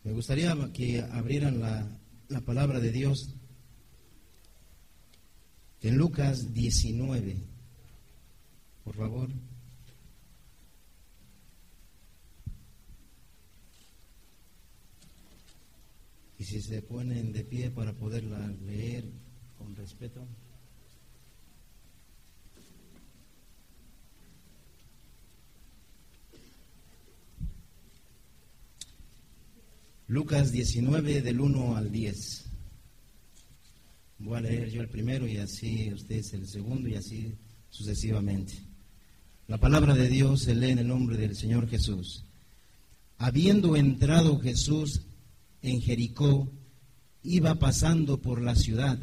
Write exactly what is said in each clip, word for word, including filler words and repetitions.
Me gustaría que abrieran la, la palabra de Dios en Lucas diecinueve, por favor. Y si se ponen de pie para poderla leer con respeto. Lucas diecinueve, del uno al diez. Voy a leer yo el primero y así ustedes el segundo y así sucesivamente. La palabra de Dios se lee en el nombre del Señor Jesús. Habiendo entrado Jesús en Jericó, iba pasando por la ciudad.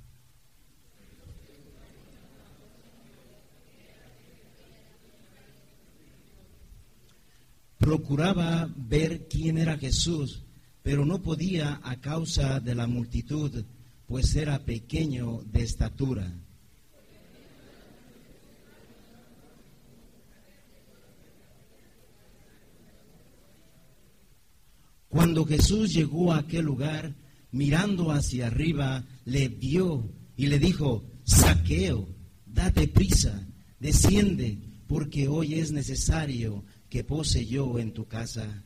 Procuraba ver quién era Jesús, pero no podía a causa de la multitud, pues era pequeño de estatura. Cuando Jesús llegó a aquel lugar, mirando hacia arriba, le vio y le dijo: Zaqueo, date prisa, desciende, porque hoy es necesario que pose yo en tu casa.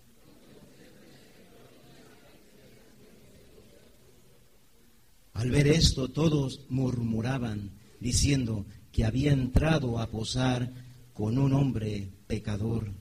Al ver esto, todos murmuraban, diciendo que había entrado a posar con un hombre pecador.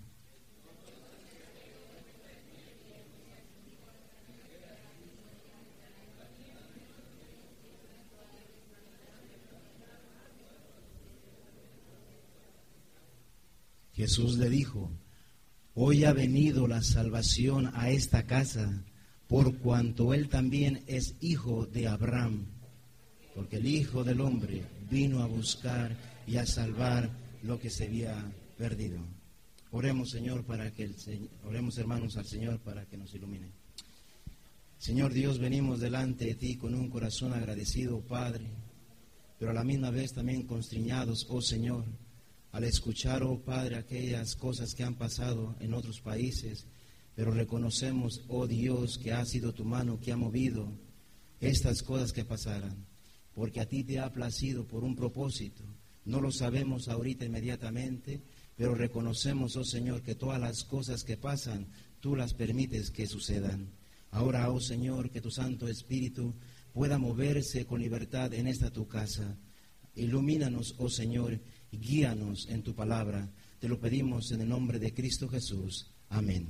Jesús le dijo: Hoy ha venido la salvación a esta casa, por cuanto él también es hijo de Abraham, porque el Hijo del Hombre vino a buscar y a salvar lo que se había perdido. Oremos, Señor, para que el Señor, oremos, hermanos, al Señor para que nos ilumine. Señor Dios, venimos delante de ti con un corazón agradecido, Padre, pero a la misma vez también constriñados, oh Señor, al escuchar, oh Padre, aquellas cosas que han pasado en otros países. Pero reconocemos, oh Dios, que ha sido tu mano que ha movido estas cosas que pasaran, porque a ti te ha placido por un propósito. No lo sabemos ahorita inmediatamente, pero reconocemos, oh Señor, que todas las cosas que pasan, tú las permites que sucedan. Ahora, oh Señor, que tu Santo Espíritu pueda moverse con libertad en esta tu casa. Ilumínanos, oh Señor, y guíanos en tu palabra. Te lo pedimos en el nombre de Cristo Jesús. Amén.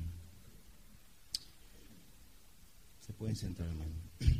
Se pueden sentar, hermano.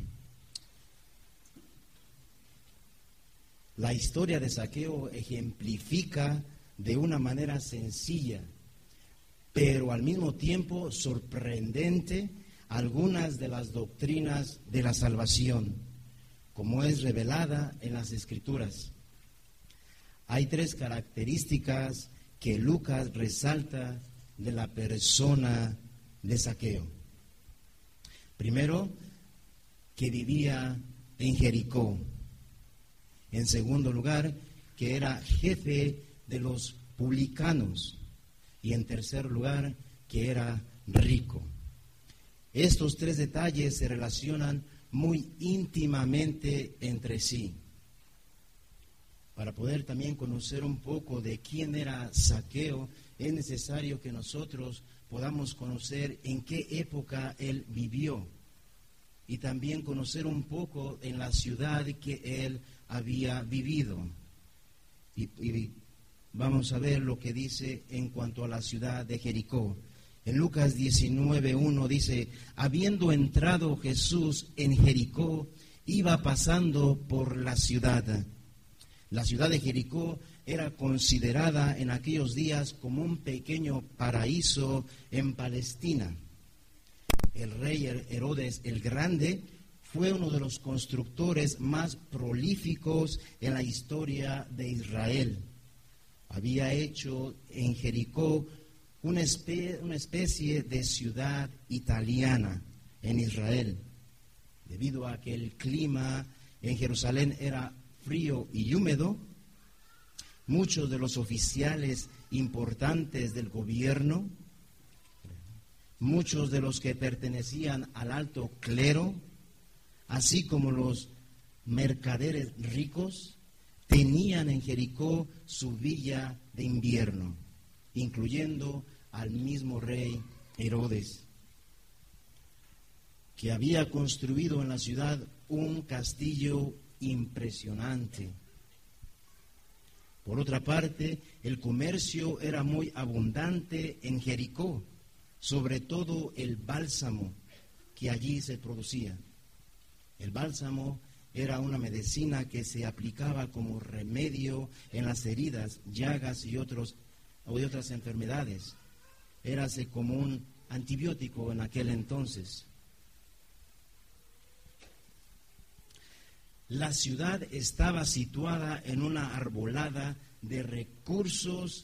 La historia de Zaqueo ejemplifica de una manera sencilla, pero al mismo tiempo sorprendente, algunas de las doctrinas de la salvación, como es revelada en las Escrituras. Hay tres características que Lucas resalta de la persona de Zaqueo. Primero, que vivía en Jericó. En segundo lugar, que era jefe de los publicanos. Y en tercer lugar, que era rico. Estos tres detalles se relacionan muy íntimamente entre sí. Para poder también conocer un poco de quién era Zaqueo, es necesario que nosotros podamos conocer en qué época él vivió y también conocer un poco en la ciudad que él había vivido. Y, y vamos a ver lo que dice en cuanto a la ciudad de Jericó. En Lucas diecinueve uno dice: habiendo entrado Jesús en Jericó, iba pasando por la ciudad. La ciudad de Jericó era considerada en aquellos días como un pequeño paraíso en Palestina. El rey Herodes el Grande fue uno de los constructores más prolíficos en la historia de Israel. Había hecho en Jericó una especie, una especie de ciudad italiana en Israel, debido a que el clima en Jerusalén era frío y húmedo. Muchos de los oficiales importantes del gobierno muchos de los que pertenecían al alto clero, así como los mercaderes ricos, tenían en Jericó su villa de invierno, incluyendo al mismo rey Herodes, que había construido en la ciudad un castillo impresionante. Por otra parte, el comercio era muy abundante en Jericó, sobre todo el bálsamo que allí se producía. El bálsamo era una medicina que se aplicaba como remedio en las heridas, llagas y otros, o otras enfermedades. Érase como un antibiótico en aquel entonces. La ciudad estaba situada en una arbolada de recursos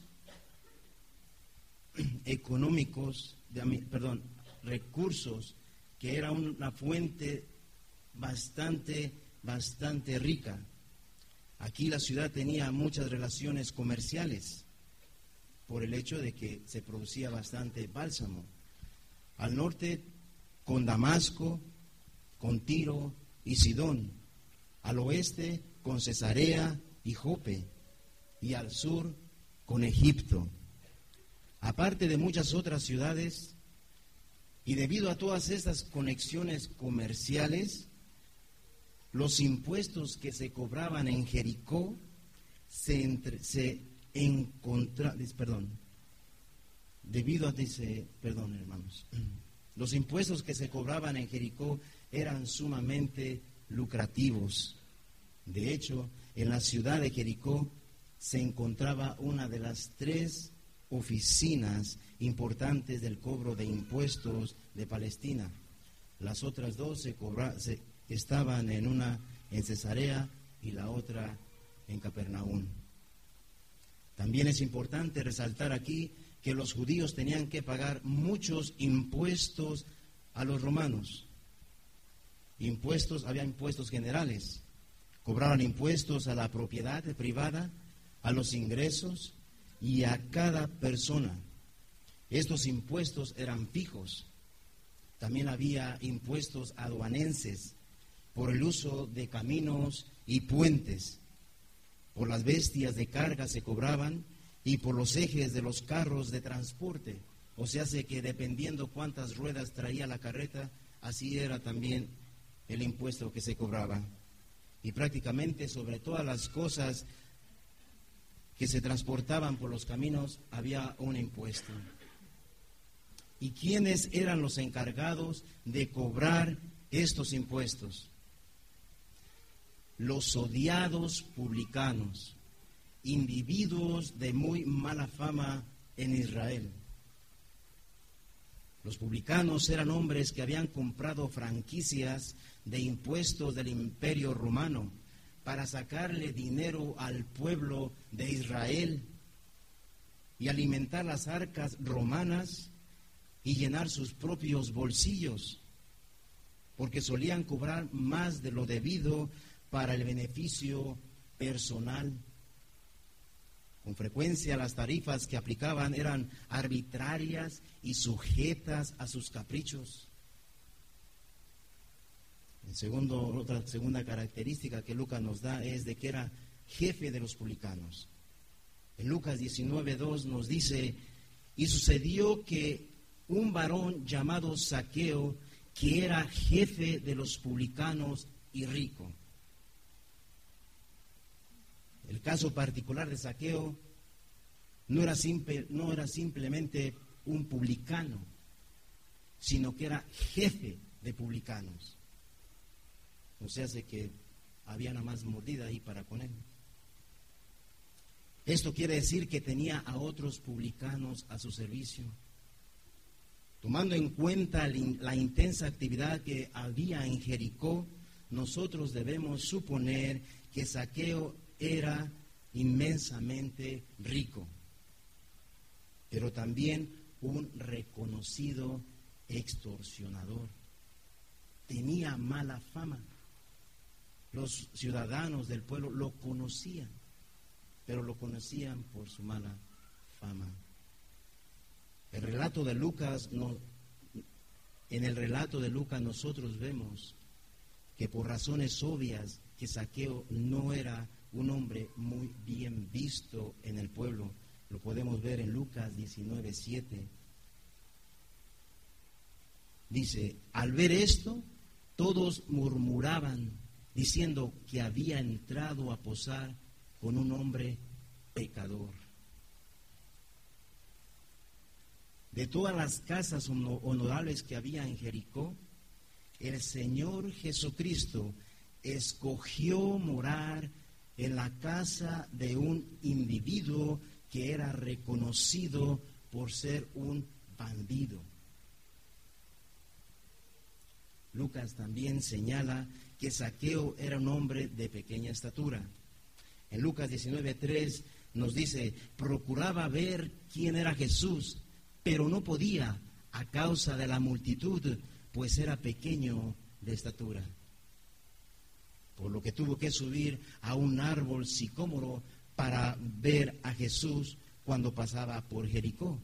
económicos, de, perdón, recursos que era una fuente bastante, bastante rica. Aquí la ciudad tenía muchas relaciones comerciales por el hecho de que se producía bastante bálsamo. Al norte con Damasco, con Tiro y Sidón. Al oeste con Cesarea y Jope, y al sur con Egipto. Aparte de muchas otras ciudades, y debido a todas estas conexiones comerciales, los impuestos que se cobraban en Jericó se, entre, se encontraban, perdón, debido a, dice, perdón hermanos, los impuestos que se cobraban en Jericó eran sumamente lucrativos. De hecho, en la ciudad de Jericó se encontraba una de las tres oficinas importantes del cobro de impuestos de Palestina. Las otras dos se cobra, se, estaban en una en Cesarea y la otra en Capernaum. También es importante resaltar aquí que los judíos tenían que pagar muchos impuestos a los romanos. Impuestos, había impuestos generales, cobraban impuestos a la propiedad privada, a los ingresos y a cada persona. Estos impuestos eran fijos. También había impuestos aduanenses por el uso de caminos y puentes. Por las bestias de carga se cobraban y por los ejes de los carros de transporte. O sea, hace que dependiendo cuántas ruedas traía la carreta, así era también el impuesto que se cobraba. Y prácticamente sobre todas las cosas que se transportaban por los caminos había un impuesto. ¿Y quiénes eran los encargados de cobrar estos impuestos? Los odiados publicanos, individuos de muy mala fama en Israel. Los publicanos eran hombres que habían comprado franquicias de impuestos del Imperio Romano para sacarle dinero al pueblo de Israel y alimentar las arcas romanas y llenar sus propios bolsillos, porque solían cobrar más de lo debido para el beneficio personal. Con frecuencia las tarifas que aplicaban eran arbitrarias y sujetas a sus caprichos. En segundo, otra segunda característica que Lucas nos da es de que era jefe de los publicanos. En Lucas diecinueve dos nos dice: y sucedió que un varón llamado Zaqueo, que era jefe de los publicanos y rico. El caso particular de Zaqueo no era, simple, no era simplemente un publicano, sino que era jefe de publicanos. O sea, hace que había nada más mordida ahí para con él. Esto quiere decir que tenía a otros publicanos a su servicio. Tomando en cuenta la intensa actividad que había en Jericó, nosotros debemos suponer que Zaqueo era inmensamente rico, pero también un reconocido extorsionador. Tenía mala fama. Los ciudadanos del pueblo lo conocían, pero lo conocían por su mala fama. El relato de Lucas nos, en el relato de Lucas nosotros vemos que por razones obvias que Zaqueo no era un hombre muy bien visto en el pueblo. Lo podemos ver en Lucas diecinueve, siete. Dice, al ver esto, todos murmuraban, diciendo que había entrado a posar con un hombre pecador. De todas las casas honorables que había en Jericó, el Señor Jesucristo escogió morar en la casa de un individuo que era reconocido por ser un bandido. Lucas también señala que Zaqueo era un hombre de pequeña estatura. En Lucas diecinueve, tres nos dice, procuraba ver quién era Jesús, pero no podía a causa de la multitud, pues era pequeño de estatura. Por lo que tuvo que subir a un árbol sicómoro para ver a Jesús cuando pasaba por Jericó.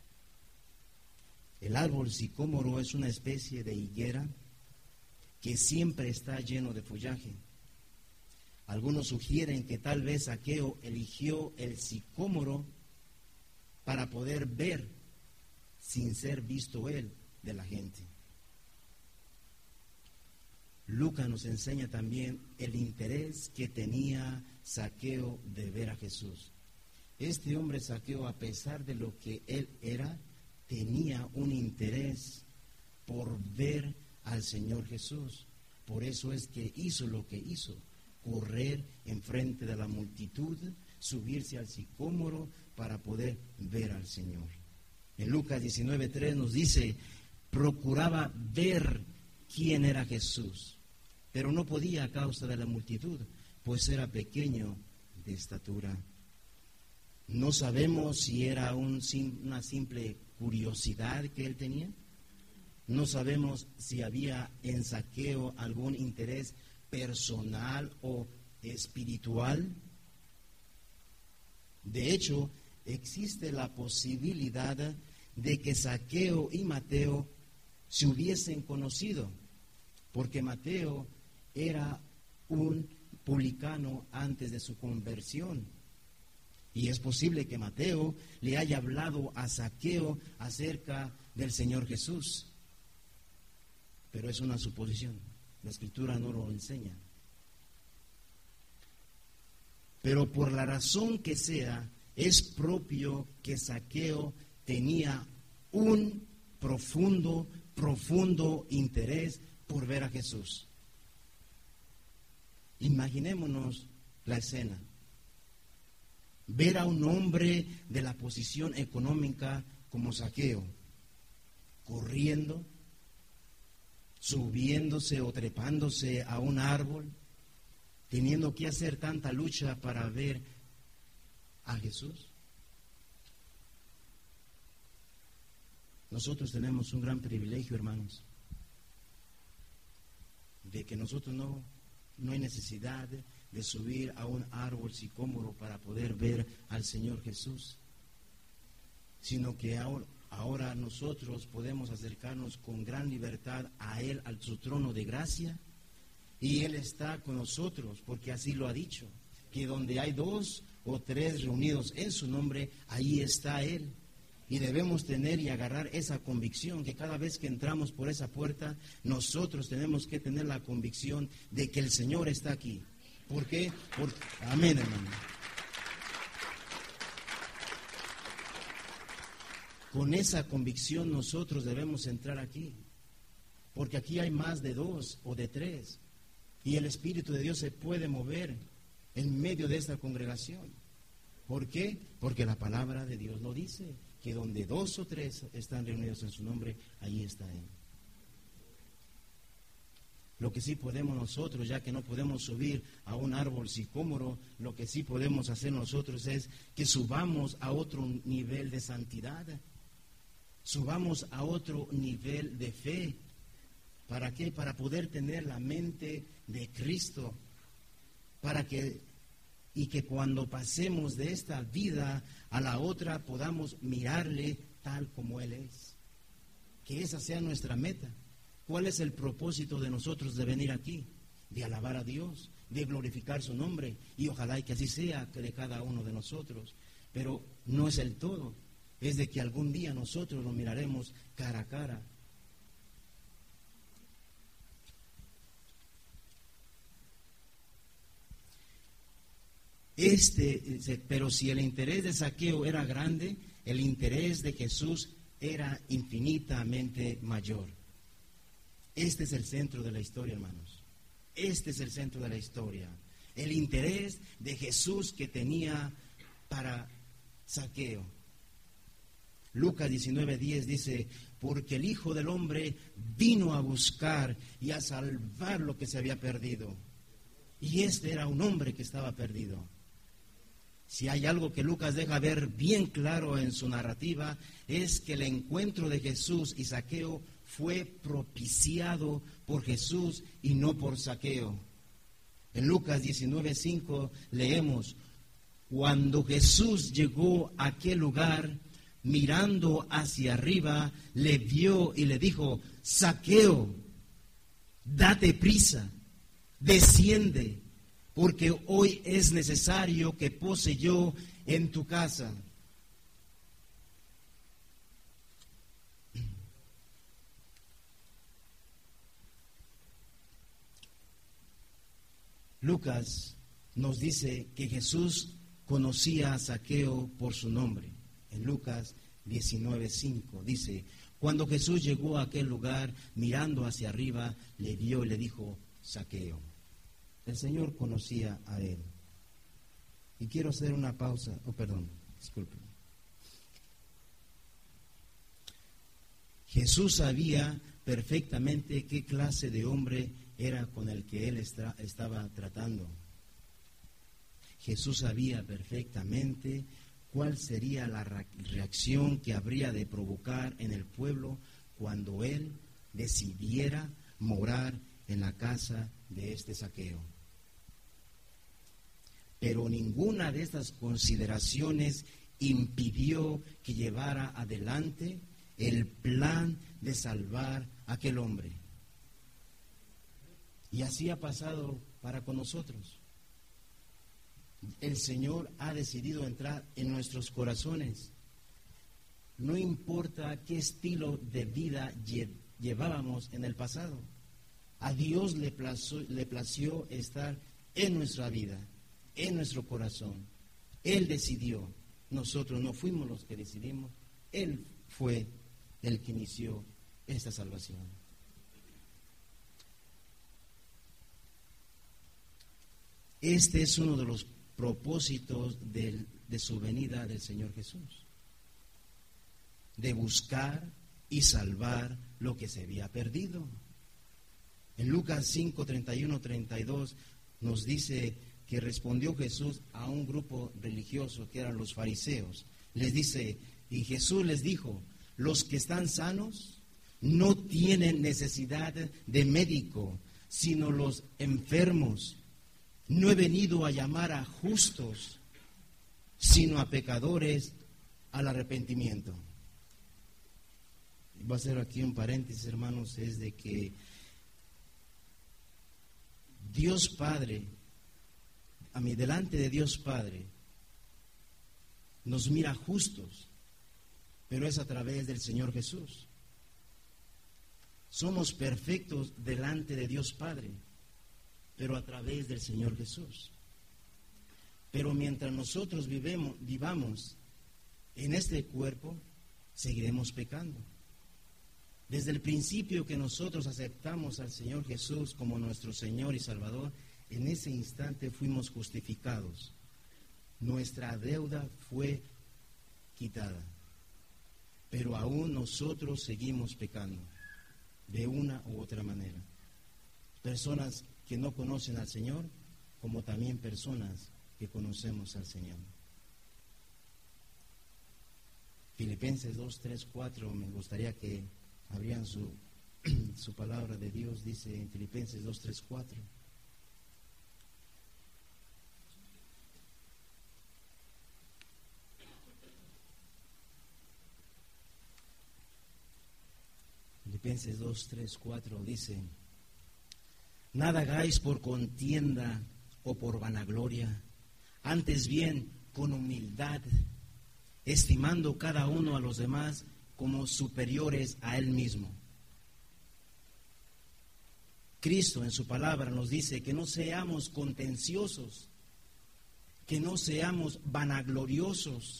El árbol sicómoro es una especie de higuera que siempre está lleno de follaje. Algunos sugieren que tal vez Zaqueo eligió el sicómoro para poder ver sin ser visto él de la gente. Lucas nos enseña también el interés que tenía Zaqueo de ver a Jesús. Este hombre Zaqueo, a pesar de lo que él era, tenía un interés por ver al Señor Jesús. Por eso es que hizo lo que hizo, correr enfrente de la multitud, subirse al sicómoro para poder ver al Señor. En Lucas diecinueve, tres nos dice, procuraba ver quién era Jesús, pero no podía a causa de la multitud, pues era pequeño de estatura. No sabemos si era un, una simple curiosidad que él tenía. No sabemos si había en Zaqueo algún interés personal o espiritual. De hecho, existe la posibilidad de que Zaqueo y Mateo se hubiesen conocido, porque Mateo era un publicano antes de su conversión. Y es posible que Mateo le haya hablado a Zaqueo acerca del Señor Jesús. Pero es una suposición. La Escritura no lo enseña. Pero por la razón que sea, es propio que Zaqueo tenía un profundo, profundo interés por ver a Jesús. Imaginémonos la escena. Ver a un hombre de la posición económica como Zaqueo, corriendo, subiéndose o trepándose a un árbol, teniendo que hacer tanta lucha para ver a Jesús. Nosotros tenemos un gran privilegio, hermanos, de que nosotros no, no hay necesidad de, de subir a un árbol sicómoro para poder ver al Señor Jesús, sino que ahora, ahora nosotros podemos acercarnos con gran libertad a Él, a su trono de gracia, y Él está con nosotros, porque así lo ha dicho, que donde hay dos o tres reunidos en su nombre, ahí está Él. Y debemos tener y agarrar esa convicción, que cada vez que entramos por esa puerta, nosotros tenemos que tener la convicción de que el Señor está aquí. ¿Por qué? Por... Amén, hermano. Con esa convicción nosotros debemos entrar aquí, porque aquí hay más de dos o de tres, y el Espíritu de Dios se puede mover en medio de esta congregación. ¿Por qué? Porque la palabra de Dios lo dice, que donde dos o tres están reunidos en su nombre, allí está Él. Lo que sí podemos nosotros, ya que no podemos subir a un árbol sicómoro, lo que sí podemos hacer nosotros es que subamos a otro nivel de santidad, subamos a otro nivel de fe. ¿Para qué? Para poder tener la mente de Cristo, para que y que cuando pasemos de esta vida a la otra podamos mirarle tal como Él es. que esa sea nuestra meta. ¿Cuál es el propósito de nosotros de venir aquí? De alabar a Dios, de glorificar su nombre, y ojalá y que así sea de cada uno de nosotros. Pero no es el todo, es de que algún día nosotros lo miraremos cara a cara. Este, pero si el interés de Zaqueo era grande, el interés de Jesús era infinitamente mayor. Este es el centro de la historia, hermanos. Este es el centro de la historia. El interés de Jesús que tenía para Zaqueo. Lucas diecinueve diez dice, porque el Hijo del Hombre vino a buscar y a salvar lo que se había perdido. Y este era un hombre que estaba perdido. Si hay algo que Lucas deja ver bien claro en su narrativa, es que el encuentro de Jesús y Zaqueo fue propiciado por Jesús y no por Zaqueo. En Lucas diecinueve cinco leemos, cuando Jesús llegó a aquel lugar, mirando hacia arriba, le vio y le dijo, Zaqueo, date prisa, desciende, porque hoy es necesario que pose yo en tu casa. Lucas nos dice que Jesús conocía a Zaqueo por su nombre. En Lucas diecinueve cinco dice, cuando Jesús llegó a aquel lugar, mirando hacia arriba, le vio y le dijo, Zaqueo. El Señor conocía a él. Y quiero hacer una pausa, oh perdón, disculpen. Jesús sabía perfectamente qué clase de hombre era con el que él está, estaba tratando. Jesús sabía perfectamente cuál sería la reacción que habría de provocar en el pueblo cuando él decidiera morar en la casa de este Zaqueo. Pero ninguna de estas consideraciones impidió que llevara adelante el plan de salvar a aquel hombre. Y así ha pasado para con nosotros. El Señor ha decidido entrar en nuestros corazones. No importa qué estilo de vida llevábamos en el pasado. A Dios le plació, le plació estar en nuestra vida, en nuestro corazón. Él decidió. Nosotros no fuimos los que decidimos. Él fue el que inició esta salvación. Este es uno de los propósitos de, de su venida del Señor Jesús, de buscar y salvar lo que se había perdido. En Lucas cinco, treinta y uno, treinta y dos nos dice que respondió Jesús a un grupo religioso que eran los fariseos. Les dice, y Jesús les dijo, los que están sanos no tienen necesidad de médico, sino los enfermos. No he venido a llamar a justos, sino a pecadores al arrepentimiento. Voy a hacer aquí un paréntesis, hermanos, es de que Dios Padre, a mí delante de Dios Padre, nos mira justos, pero es a través del Señor Jesús. Somos perfectos delante de Dios Padre, pero a través del Señor Jesús. Pero mientras nosotros vivemos, vivamos en este cuerpo, seguiremos pecando. Desde el principio que nosotros aceptamos al Señor Jesús como nuestro Señor y Salvador, en ese instante fuimos justificados. Nuestra deuda fue quitada, pero aún nosotros seguimos pecando, de una u otra manera. Personas que no conocen al Señor, como también personas que conocemos al Señor. Filipenses dos, tres, cuatro, me gustaría que abrieran su, su palabra de Dios, dice en Filipenses dos, tres, cuatro. Filipenses dos, tres, cuatro dice: nada hagáis por contienda o por vanagloria, antes bien con humildad, estimando cada uno a los demás como superiores a él mismo. Cristo en su palabra nos dice que no seamos contenciosos, que no seamos vanagloriosos,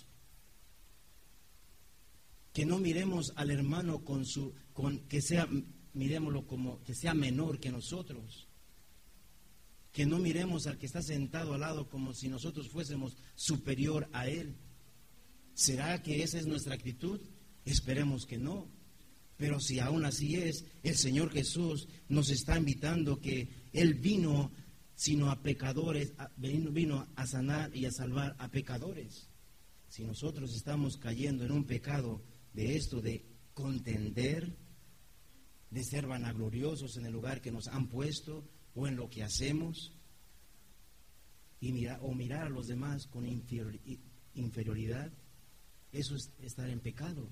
que no miremos al hermano con su, con, que sea, miremoslo como que sea menor que nosotros, que no miremos al que está sentado al lado como si nosotros fuésemos superior a él. ¿Será que esa es nuestra actitud? Esperemos que no. Pero si aún así es, el Señor Jesús nos está invitando que Él vino sino a pecadores, a, vino, vino a sanar y a salvar a pecadores. Si nosotros estamos cayendo en un pecado de esto, de contender, de ser vanagloriosos en el lugar que nos han puesto o en lo que hacemos, y mira, o mirar a los demás con inferior, inferioridad, eso es estar en pecado.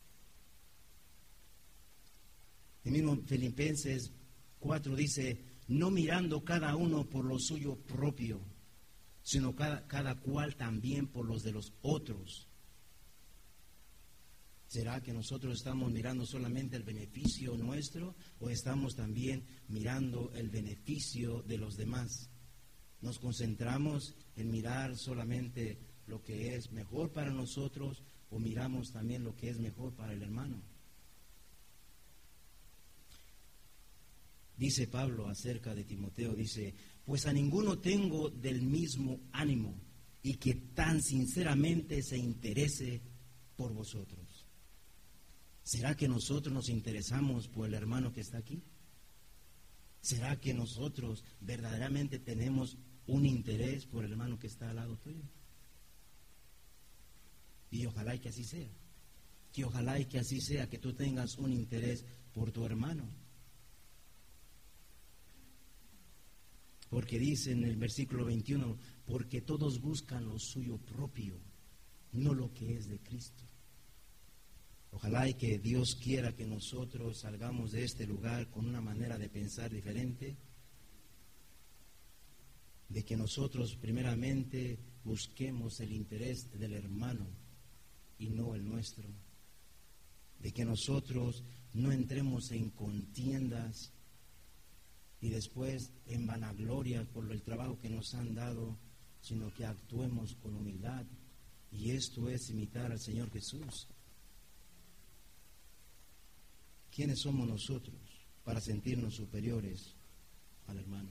El mismo Filipenses cuatro dice: no mirando cada uno por lo suyo propio, sino cada, cada cual también por los de los otros. ¿Será que nosotros estamos mirando solamente el beneficio nuestro o estamos también mirando el beneficio de los demás? ¿Nos concentramos en mirar solamente lo que es mejor para nosotros o miramos también lo que es mejor para el hermano? Dice Pablo acerca de Timoteo, dice: pues a ninguno tengo del mismo ánimo, y que tan sinceramente se interese por vosotros. ¿Será que nosotros nos interesamos por el hermano que está aquí? ¿Será que nosotros verdaderamente tenemos un interés por el hermano que está al lado tuyo? Y ojalá y que así sea. Que ojalá y que así sea, que tú tengas un interés por tu hermano. Porque dice en el versículo veintiuno: porque todos buscan lo suyo propio, no lo que es de Cristo. Ojalá y que Dios quiera que nosotros salgamos de este lugar con una manera de pensar diferente, de que nosotros primeramente busquemos el interés del hermano y no el nuestro, de que nosotros no entremos en contiendas y después en vanagloria por el trabajo que nos han dado, sino que actuemos con humildad. Y esto es imitar al Señor Jesús. ¿Quiénes somos nosotros para sentirnos superiores al hermano?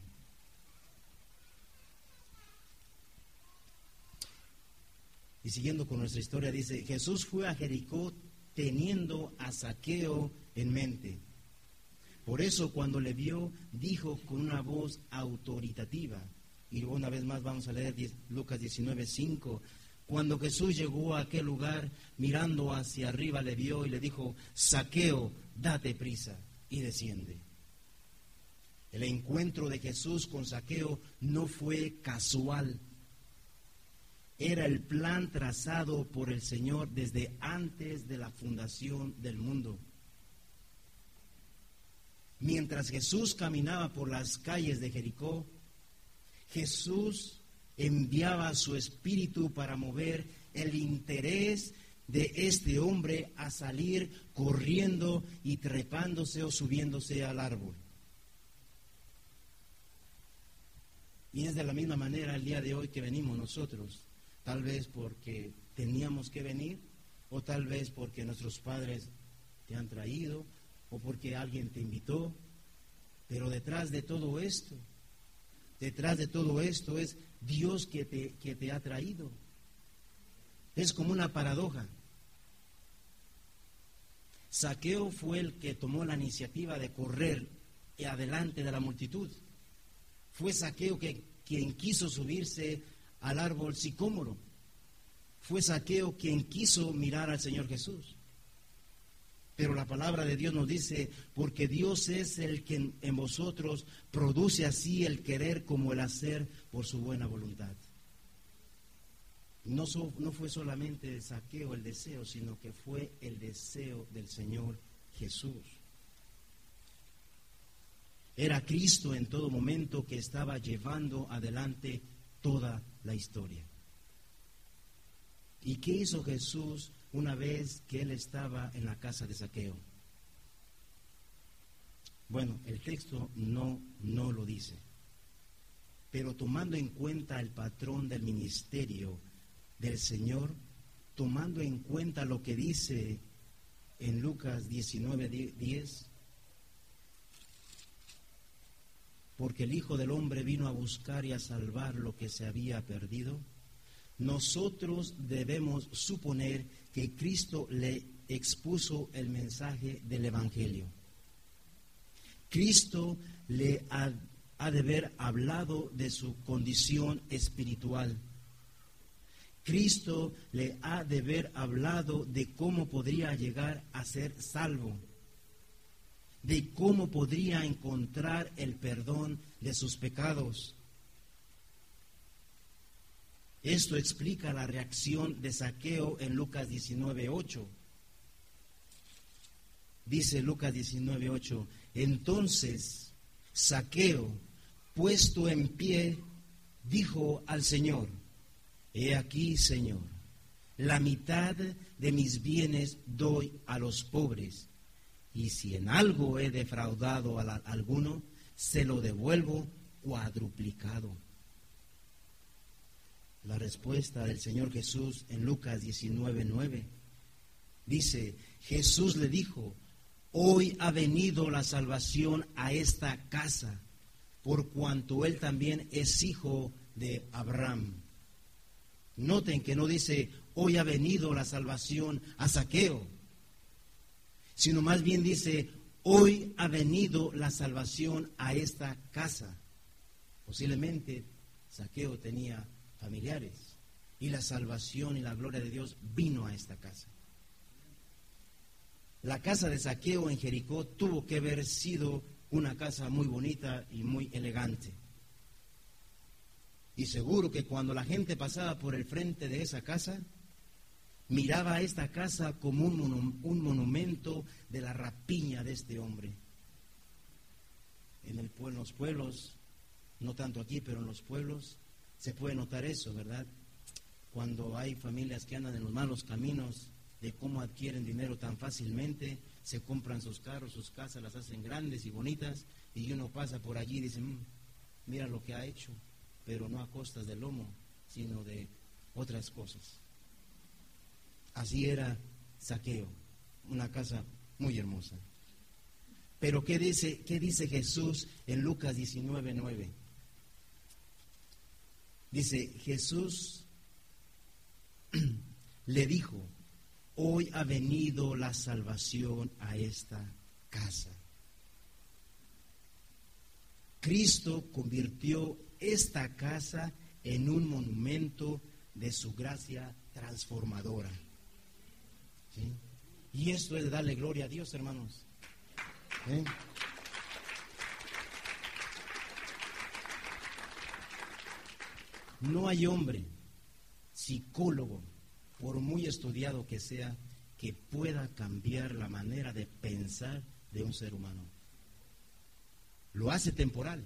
Y siguiendo con nuestra historia, dice: Jesús fue a Jericó teniendo a Zaqueo en mente. Por eso cuando le vio, dijo con una voz autoritativa. Y una vez más vamos a leer Lucas diecinueve, cinco. Cuando Jesús llegó a aquel lugar, mirando hacia arriba, le vio y le dijo: Zaqueo, date prisa y desciende. El encuentro de Jesús con Zaqueo no fue casual. Era el plan trazado por el Señor desde antes de la fundación del mundo. Mientras Jesús caminaba por las calles de Jericó, Jesús enviaba su espíritu para mover el interés de este hombre a salir corriendo y trepándose o subiéndose al árbol. Y es de la misma manera el día de hoy que venimos nosotros, tal vez porque teníamos que venir, o tal vez porque nuestros padres te han traído, o porque alguien te invitó. Pero detrás de todo esto, detrás de todo esto es Dios que te, que te ha traído. Es como una paradoja. Zaqueo fue el que tomó la iniciativa de correr adelante de la multitud. Fue Zaqueo que, quien quiso subirse al árbol sicómoro. Fue Zaqueo quien quiso mirar al Señor Jesús. Pero la palabra de Dios nos dice: porque Dios es el que en, en vosotros produce así el querer como el hacer por su buena voluntad. No, so, no fue solamente de Zaqueo el deseo, sino que fue el deseo del Señor Jesús. Era Cristo en todo momento que estaba llevando adelante toda la historia. ¿Y qué hizo Jesús una vez que él estaba en la casa de Zaqueo? Bueno, el texto no, no lo dice. Pero tomando en cuenta el patrón del ministerio del Señor, tomando en cuenta lo que dice en Lucas diecinueve diez, porque el Hijo del Hombre vino a buscar y a salvar lo que se había perdido, nosotros debemos suponer que Cristo le expuso el mensaje del Evangelio. Cristo le ha, ha de haber hablado de su condición espiritual. Cristo le ha de haber hablado de cómo podría llegar a ser salvo, de cómo podría encontrar el perdón de sus pecados. Esto explica la reacción de Zaqueo en Lucas diecinueve ocho. Dice Lucas diecinueve ocho, entonces Zaqueo, puesto en pie, dijo al Señor, he aquí, Señor, la mitad de mis bienes doy a los pobres, y si en algo he defraudado a la, alguno, se lo devuelvo cuadruplicado. La respuesta del Señor Jesús en Lucas diecinueve nueve dice, Jesús le dijo, hoy ha venido la salvación a esta casa, por cuanto él también es hijo de Abraham. Noten que no dice, hoy ha venido la salvación a Zaqueo, sino más bien dice, hoy ha venido la salvación a esta casa. Posiblemente Zaqueo tenía familiares y la salvación y la gloria de Dios vino a esta casa. La casa de Zaqueo en Jericó tuvo que haber sido una casa muy bonita y muy elegante. Y seguro que cuando la gente pasaba por el frente de esa casa, miraba a esta casa como un, monu- un monumento de la rapiña de este hombre. En, el, en los pueblos, no tanto aquí, pero en los pueblos, se puede notar eso, ¿verdad? Cuando hay familias que andan en los malos caminos de cómo adquieren dinero tan fácilmente, se compran sus carros, sus casas, las hacen grandes y bonitas, y uno pasa por allí y dice, mmm, mira lo que ha hecho, pero no a costas del lomo, sino de otras cosas. Así era Zaqueo, una casa muy hermosa. Pero ¿qué dice, qué dice Jesús en Lucas diecinueve nueve? Dice, Jesús le dijo, hoy ha venido la salvación a esta casa. Cristo convirtió esta casa en un monumento de su gracia transformadora. ¿Sí? Y esto es de darle gloria a Dios, hermanos. ¿Eh? No hay hombre, psicólogo, por muy estudiado que sea, que pueda cambiar la manera de pensar de un ser humano. Lo hace temporal.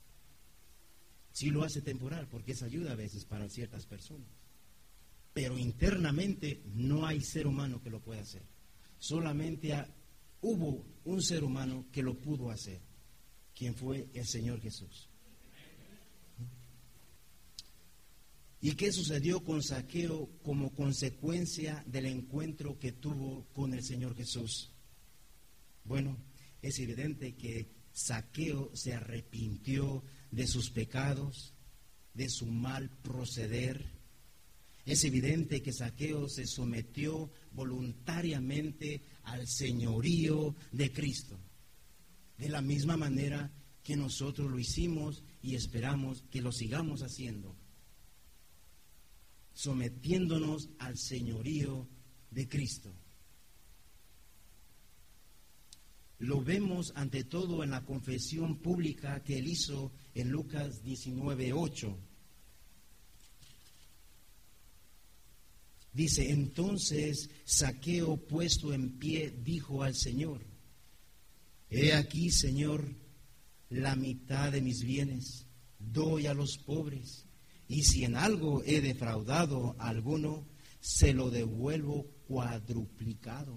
Sí lo hace temporal, porque es ayuda a veces para ciertas personas. Pero internamente no hay ser humano que lo pueda hacer. Solamente ha, hubo un ser humano que lo pudo hacer, quien fue el Señor Jesús. ¿Y qué sucedió con Zaqueo como consecuencia del encuentro que tuvo con el Señor Jesús? Bueno, es evidente que Zaqueo se arrepintió de sus pecados, de su mal proceder. Es evidente que Zaqueo se sometió voluntariamente al señorío de Cristo, de la misma manera que nosotros lo hicimos y esperamos que lo sigamos haciendo, sometiéndonos al señorío de Cristo. Lo vemos ante todo en la confesión pública que él hizo en Lucas diecinueve ocho. Dice, entonces Zaqueo, puesto en pie, dijo al Señor, he aquí, Señor, la mitad de mis bienes, doy a los pobres, y si en algo he defraudado a alguno, se lo devuelvo cuadruplicado.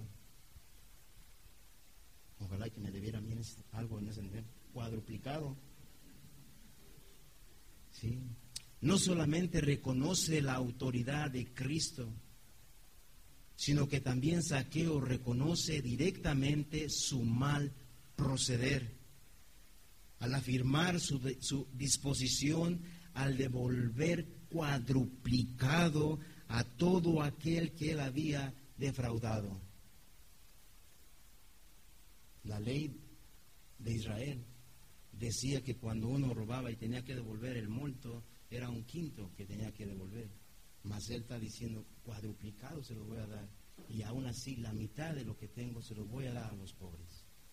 Ojalá que me debiera bien algo en ese nivel, cuadruplicado. Sí. No solamente reconoce la autoridad de Cristo, sino que también Zaqueo reconoce directamente su mal proceder al afirmar su, su disposición al devolver cuadruplicado a todo aquel que él había defraudado. La ley de Israel decía que cuando uno robaba y tenía que devolver el monto, era un quinto que tenía que devolver. Mas él está diciendo, cuadruplicado se lo voy a dar. Y aún así, la mitad de lo que tengo se lo voy a dar a los pobres.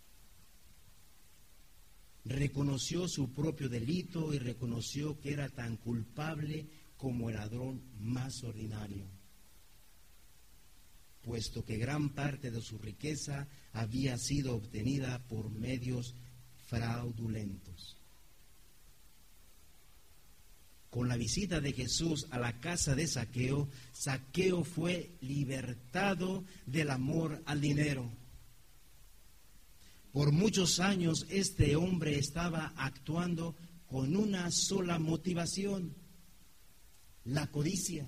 Reconoció su propio delito y reconoció que era tan culpable como el ladrón más ordinario, puesto que gran parte de su riqueza había sido obtenida por medios fraudulentos. Con la visita de Jesús a la casa de Zaqueo, Zaqueo fue libertado del amor al dinero. Por muchos años este hombre estaba actuando con una sola motivación, la codicia.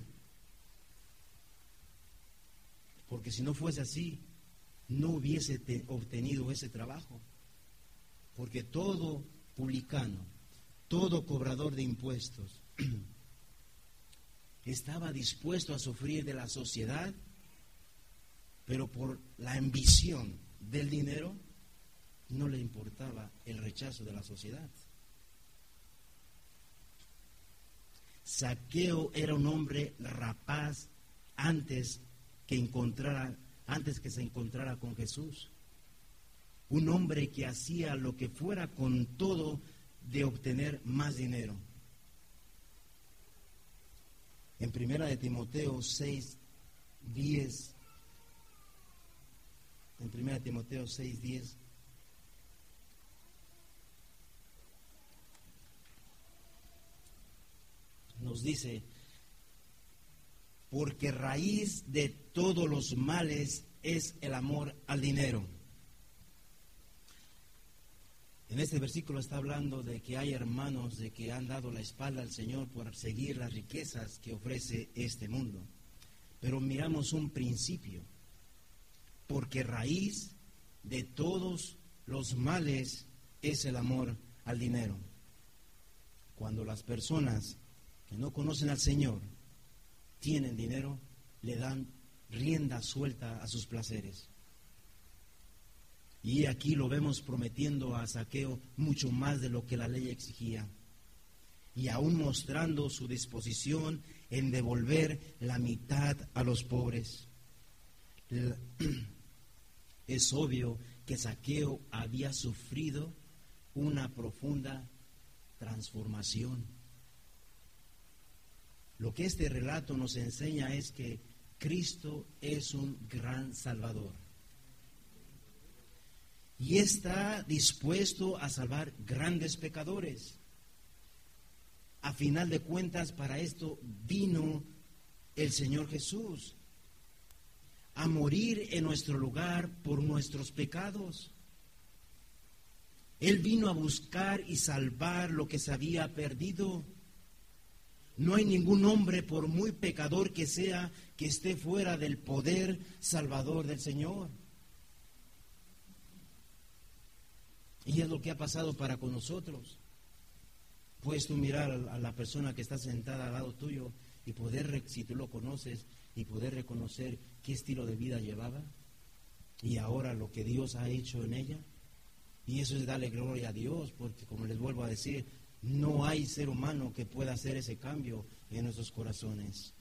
Porque si no fuese así, no hubiese te, obtenido ese trabajo. Porque todo publicano, todo cobrador de impuestos, estaba dispuesto a sufrir de la sociedad, pero por la ambición del dinero no le importaba el rechazo de la sociedad. Zaqueo era un hombre rapaz antes que encontrara, antes que se encontrara con Jesús. Un hombre que hacía lo que fuera con todo de obtener más dinero. En primera de Timoteo seis, diez, en primera de Timoteo seis, diez, nos dice, porque raíz de todos los males es el amor al dinero. En este versículo está hablando de que hay hermanos de que han dado la espalda al Señor por seguir las riquezas que ofrece este mundo. Pero miramos un principio, porque raíz de todos los males es el amor al dinero. Cuando las personas que no conocen al Señor tienen dinero, le dan rienda suelta a sus placeres. Y aquí lo vemos prometiendo a Zaqueo mucho más de lo que la ley exigía, y aún mostrando su disposición en devolver la mitad a los pobres. Es obvio que Zaqueo había sufrido una profunda transformación. Lo que este relato nos enseña es que Cristo es un gran Salvador y está dispuesto a salvar grandes pecadores. A final de cuentas, para esto vino el Señor Jesús, a morir en nuestro lugar por nuestros pecados. Él vino a buscar y salvar lo que se había perdido. No hay ningún hombre, por muy pecador que sea, que esté fuera del poder salvador del Señor. Y es lo que ha pasado para con nosotros. Puedes tú mirar a la persona que está sentada al lado tuyo y poder, si tú lo conoces, y poder reconocer qué estilo de vida llevaba y ahora lo que Dios ha hecho en ella. Y eso es darle gloria a Dios, porque como les vuelvo a decir, no hay ser humano que pueda hacer ese cambio en nuestros corazones.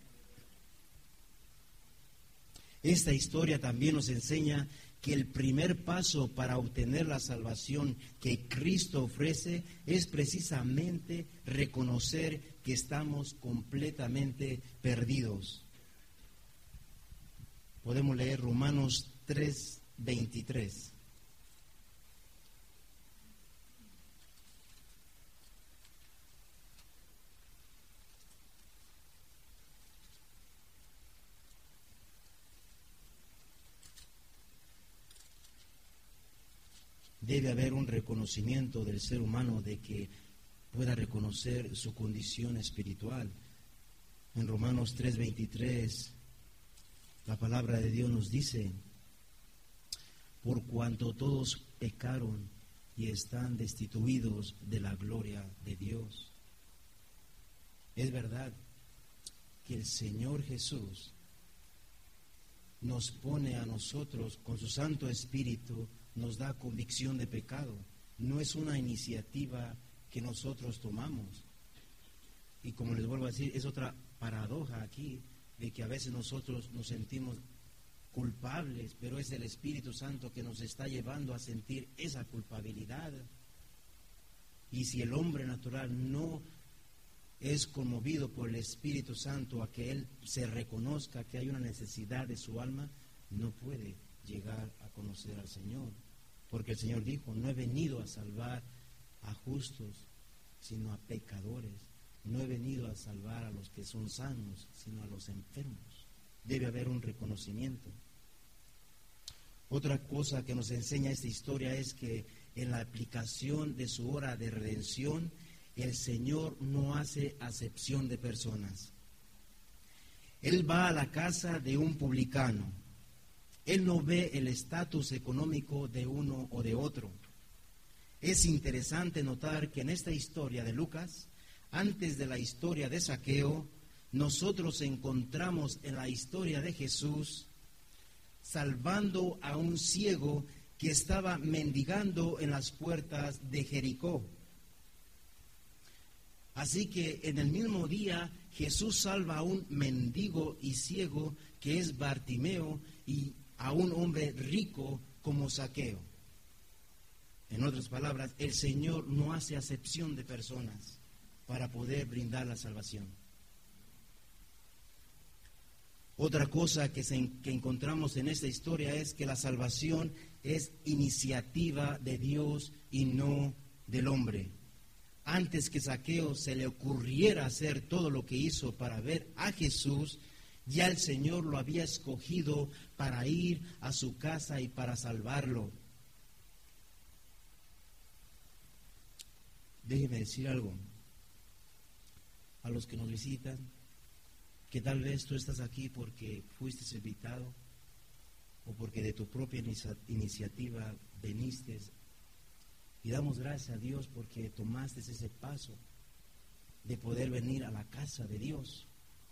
Esta historia también nos enseña que el primer paso para obtener la salvación que Cristo ofrece es precisamente reconocer que estamos completamente perdidos. Podemos leer Romanos tres, veintitrés. debe haber un reconocimiento del ser humano de que pueda reconocer su condición espiritual. En Romanos tres veintitrés, la palabra de Dios nos dice: por cuanto todos pecaron y están destituidos de la gloria de Dios. Es verdad que el Señor Jesús nos pone a nosotros con su Santo Espíritu, nos da convicción de pecado. No es una iniciativa que nosotros tomamos. Y como les vuelvo a decir, es otra paradoja aquí, de que a veces nosotros nos sentimos culpables, pero es el Espíritu Santo que nos está llevando a sentir esa culpabilidad. Y si el hombre natural no es conmovido por el Espíritu Santo a que él se reconozca que hay una necesidad de su alma, no puede llegar a conocer al Señor. Porque el Señor dijo: no he venido a salvar a justos, sino a pecadores. No he venido a salvar a los que son sanos, sino a los enfermos. Debe haber un reconocimiento. Otra cosa que nos enseña esta historia es que en la aplicación de su obra de redención, el Señor no hace acepción de personas. Él va a la casa de un publicano. Él no ve el estatus económico de uno o de otro. Es interesante notar que en esta historia de Lucas, antes de la historia de Zaqueo, nosotros encontramos en la historia de Jesús salvando a un ciego que estaba mendigando en las puertas de Jericó. Así que en el mismo día Jesús salva a un mendigo y ciego que es Bartimeo y a un hombre rico como Zaqueo. En otras palabras, el Señor no hace acepción de personas para poder brindar la salvación. Otra cosa que, se, que encontramos en esta historia es que la salvación es iniciativa de Dios y no del hombre. Antes que Zaqueo se le ocurriera hacer todo lo que hizo para ver a Jesús, ya el Señor lo había escogido para ir a su casa y para salvarlo. Déjeme decir algo a los que nos visitan, que tal vez tú estás aquí porque fuiste invitado o porque de tu propia inicia- iniciativa viniste. Y damos gracias a Dios porque tomaste ese paso de poder venir a la casa de Dios.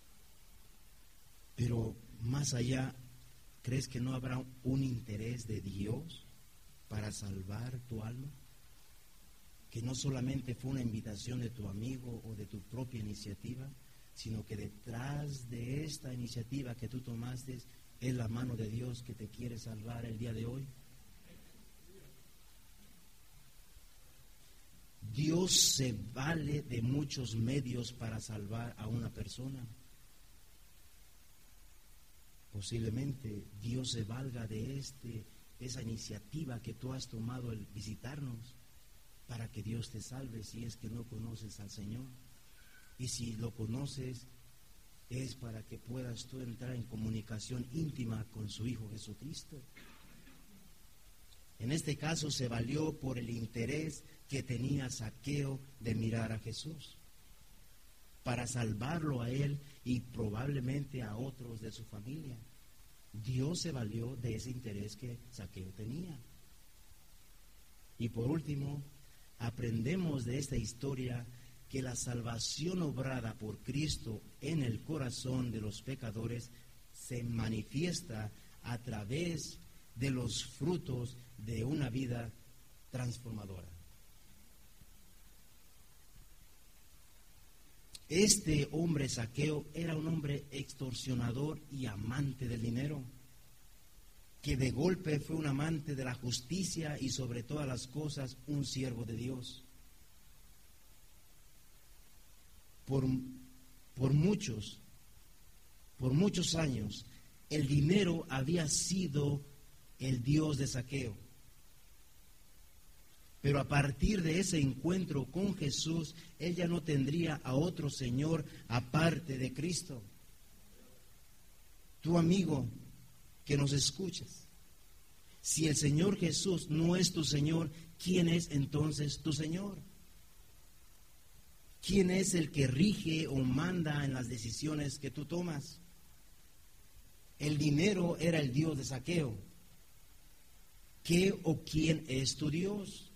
Pero más allá, ¿crees que no habrá un interés de Dios para salvar tu alma? Que no solamente fue una invitación de tu amigo o de tu propia iniciativa, sino que detrás de esta iniciativa que tú tomaste es la mano de Dios que te quiere salvar el día de hoy. Dios se vale de muchos medios para salvar a una persona. Posiblemente Dios se valga de este, esa iniciativa que tú has tomado al visitarnos para que Dios te salve si es que no conoces al Señor. Y si lo conoces, es para que puedas tú entrar en comunicación íntima con su Hijo Jesucristo. En este caso se valió por el interés que tenía Zaqueo de mirar a Jesús, para salvarlo a él y probablemente a otros de su familia. Dios se valió de ese interés que Zaqueo tenía. Y por último, aprendemos de esta historia que la salvación obrada por Cristo en el corazón de los pecadores se manifiesta a través de los frutos de una vida transformadora. Este hombre Zaqueo era un hombre extorsionador y amante del dinero, que de golpe fue un amante de la justicia y sobre todas las cosas un siervo de Dios. Por, por muchos, por muchos años, el dinero había sido el Dios de Zaqueo. Pero a partir de ese encuentro con Jesús, él ya no tendría a otro Señor aparte de Cristo. Tu amigo que nos escuchas, Si el Señor Jesús no es tu Señor, ¿quién es entonces tu Señor? ¿Quién es el que rige o manda en las decisiones que tú tomas? El dinero era el Dios de Zaqueo. ¿Qué o quién es tu Dios?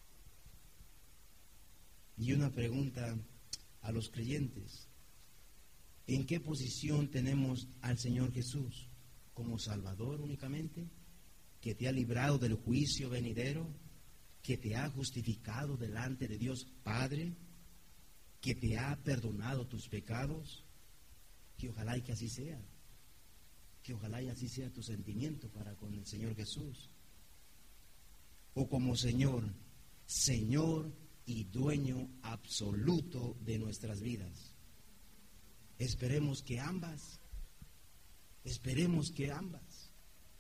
Y una pregunta a los creyentes. ¿En qué posición tenemos al Señor Jesús? ¿Como Salvador únicamente? ¿Que te ha librado del juicio venidero? ¿Que te ha justificado delante de Dios Padre? ¿Que te ha perdonado tus pecados? Que ojalá y que así sea. Que ojalá y así sea tu sentimiento para con el Señor Jesús. O como Señor, Señor y dueño absoluto de nuestras vidas. Esperemos que ambas, esperemos que ambas.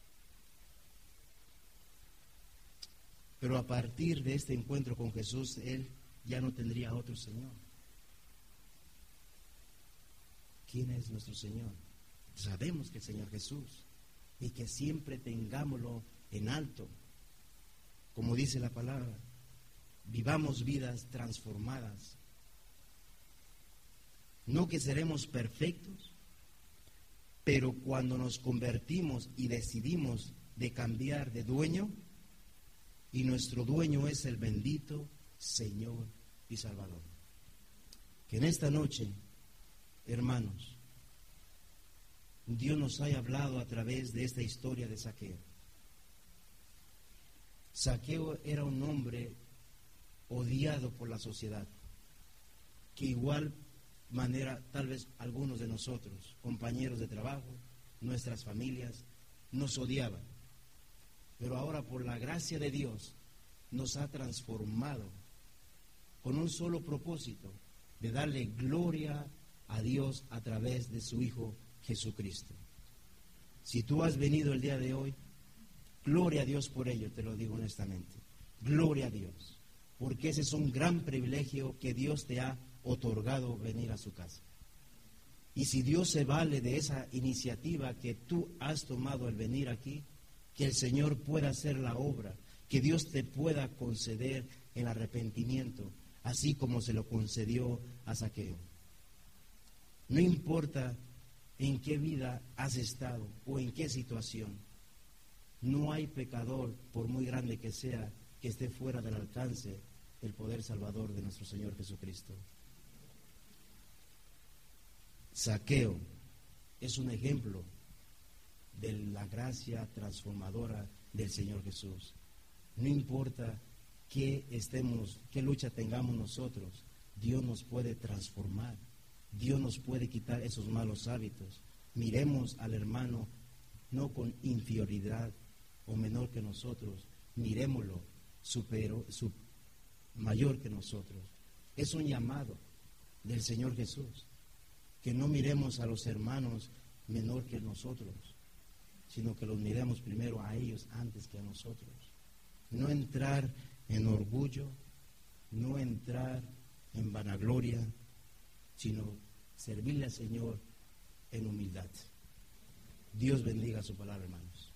Pero a partir de este encuentro con Jesús, él ya no tendría otro Señor. ¿Quién es nuestro Señor? Sabemos que el Señor Jesús, y que siempre tengámoslo en alto. Como dice la palabra, vivamos vidas transformadas. No que seremos perfectos, pero cuando nos convertimos y decidimos de cambiar de dueño, y nuestro dueño es el bendito Señor y Salvador. Que en esta noche, hermanos, Dios nos haya hablado a través de esta historia de Zaqueo. Zaqueo era un hombre odiado por la sociedad, que igual manera tal vez algunos de nosotros, compañeros de trabajo, nuestras familias, nos odiaban. Pero ahora por la gracia de Dios nos ha transformado con un solo propósito, de darle gloria a Dios a través de su Hijo Jesucristo. Si tú has venido el día de hoy, gloria a Dios por ello, te lo digo honestamente. Gloria a Dios, porque ese es un gran privilegio que Dios te ha otorgado, venir a su casa. Y si Dios se vale de esa iniciativa que tú has tomado al venir aquí, que el Señor pueda hacer la obra, que Dios te pueda conceder el arrepentimiento, así como se lo concedió a Zaqueo. No importa en qué vida has estado o en qué situación, no hay pecador, por muy grande que sea, que esté fuera del alcance del poder salvador de nuestro Señor Jesucristo. Zaqueo es un ejemplo de la gracia transformadora del Señor Jesús. No importa qué estemos, qué lucha tengamos nosotros, Dios nos puede transformar. Dios nos puede quitar esos malos hábitos. Miremos al hermano no con inferioridad o menor que nosotros, miremoslo superior, su, mayor que nosotros. Es un llamado del Señor Jesús, que no miremos a los hermanos menor que nosotros, sino que los miremos primero a ellos antes que a nosotros. No entrar en orgullo, no entrar en vanagloria, sino servirle al Señor en humildad. Dios bendiga su palabra, hermanos.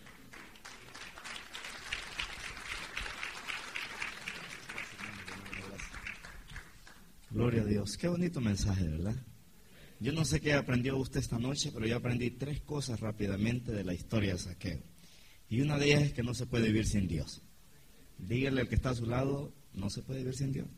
Gloria a Dios. Qué bonito mensaje, ¿verdad? Yo no sé qué aprendió usted esta noche, pero yo aprendí tres cosas rápidamente de la historia de Zaqueo. Y una de ellas es que no se puede vivir sin Dios. Dígale al que está a su lado, no se puede vivir sin Dios.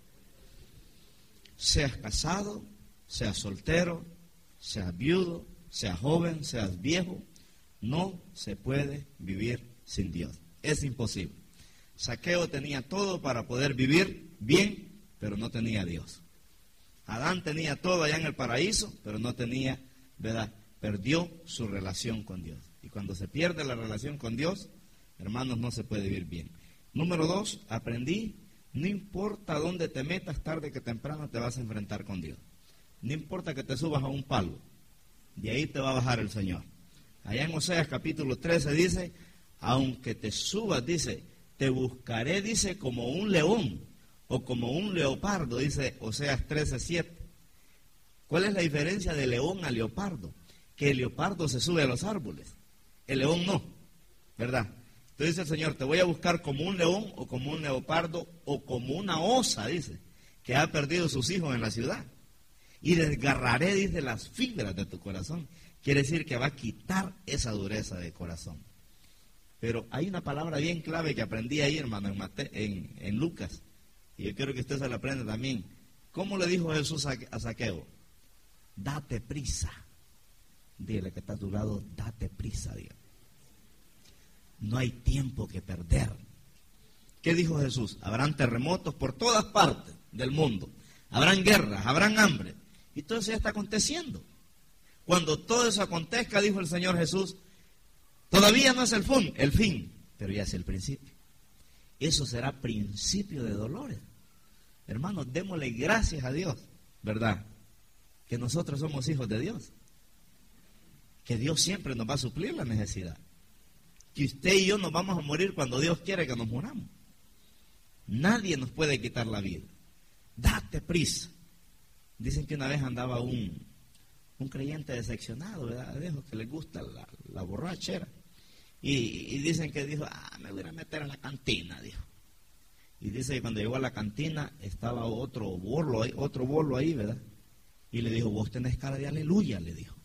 Seas casado, seas soltero, seas viudo, seas joven, seas viejo, no se puede vivir sin Dios. Es imposible. Zaqueo tenía todo para poder vivir bien, pero no tenía a Dios. Adán tenía todo allá en el paraíso, pero no tenía, ¿verdad? Perdió su relación con Dios. Y cuando se pierde la relación con Dios, hermanos, no se puede vivir bien. Número dos, aprendí, no importa dónde te metas, tarde que temprano te vas a enfrentar con Dios. No importa que te subas a un palo, de ahí te va a bajar el Señor. Allá en Oseas capítulo trece dice, aunque te subas, dice, te buscaré, dice, como un león o como un leopardo, dice Oseas trece siete. ¿Cuál es la diferencia de león a leopardo? Que el leopardo se sube a los árboles, el león no, ¿verdad? Entonces dice el Señor, te voy a buscar como un león o como un leopardo o como una osa, dice, que ha perdido sus hijos en la ciudad. Y desgarraré, dice, las fibras de tu corazón. Quiere decir que va a quitar esa dureza de corazón. Pero hay una palabra bien clave que aprendí ahí, hermano, en, Mate, en, en Lucas. Y yo quiero que usted se la aprenda también. ¿Cómo le dijo Jesús a, a Zaqueo? Date prisa. Dile que está a tu lado, date prisa, Dios. No hay tiempo que perder. ¿Qué dijo Jesús? Habrán terremotos por todas partes del mundo. Habrán guerras, habrán hambre. Y todo eso ya está aconteciendo. Cuando todo eso acontezca, dijo el Señor Jesús, todavía no es el fin, el fin, pero ya es el principio. Eso será principio de dolores. Hermanos, démosle gracias a Dios, ¿verdad? Que nosotros somos hijos de Dios. Que Dios siempre nos va a suplir la necesidad. Que usted y yo nos vamos a morir cuando Dios quiere que nos muramos. Nadie nos puede quitar la vida. Date prisa. Dicen que una vez andaba un, un creyente decepcionado, ¿verdad? De esos que les gusta la, la borrachera. Y, y dicen que dijo, ah, me voy a meter a la cantina, dijo. Y dice que cuando llegó a la cantina estaba otro bolo ahí, otro bolo ahí, ¿verdad? Y le dijo, vos tenés cara de aleluya, le dijo.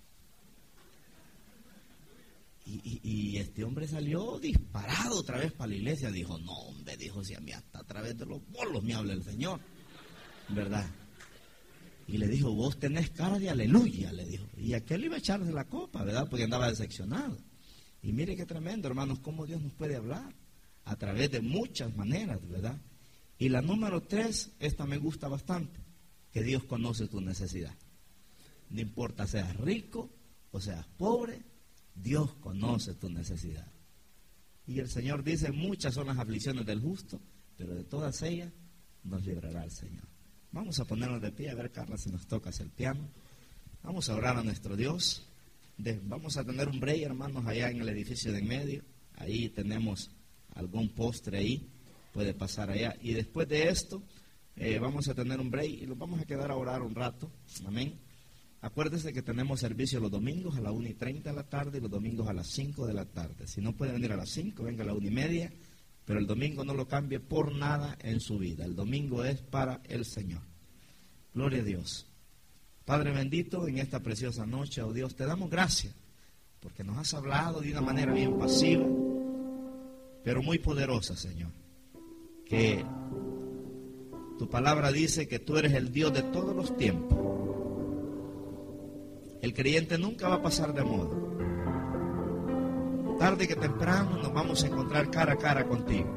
Y, y, y este hombre salió disparado otra vez para la iglesia. Dijo, no, hombre, dijo, si a mí hasta a través de los bolos me habla el Señor, ¿verdad? Y le dijo, vos tenés cara de aleluya, le dijo. Y aquel iba a echarse la copa, ¿verdad? Porque andaba decepcionado. Y mire qué tremendo, hermanos, cómo Dios nos puede hablar a través de muchas maneras, ¿verdad? Y la número tres, esta me gusta bastante, que Dios conoce tu necesidad. No importa seas rico o seas pobre, Dios conoce tu necesidad. Y el Señor dice, muchas son las aflicciones del justo, pero de todas ellas nos librará el Señor. Vamos a ponernos de pie, a ver, Carla, si nos tocas el piano. Vamos a orar a nuestro Dios. De, vamos a tener un break, hermanos, allá en el edificio de en medio. Ahí tenemos algún postre ahí, puede pasar allá. Y después de esto, eh, vamos a tener un break y nos vamos a quedar a orar un rato. Amén. Acuérdese que tenemos servicio los domingos a las una y treinta de la tarde y los domingos a las cinco de la tarde. Si no puede venir a las cinco, venga a la una y media, pero el domingo no lo cambie por nada en su vida. El domingo es para el Señor. Gloria a Dios. Padre bendito, en esta preciosa noche, oh Dios, te damos gracias porque nos has hablado de una manera bien pasiva, pero muy poderosa, Señor. Que tu palabra dice que tú eres el Dios de todos los tiempos. El creyente nunca va a pasar de moda. Tarde que temprano nos vamos a encontrar cara a cara contigo.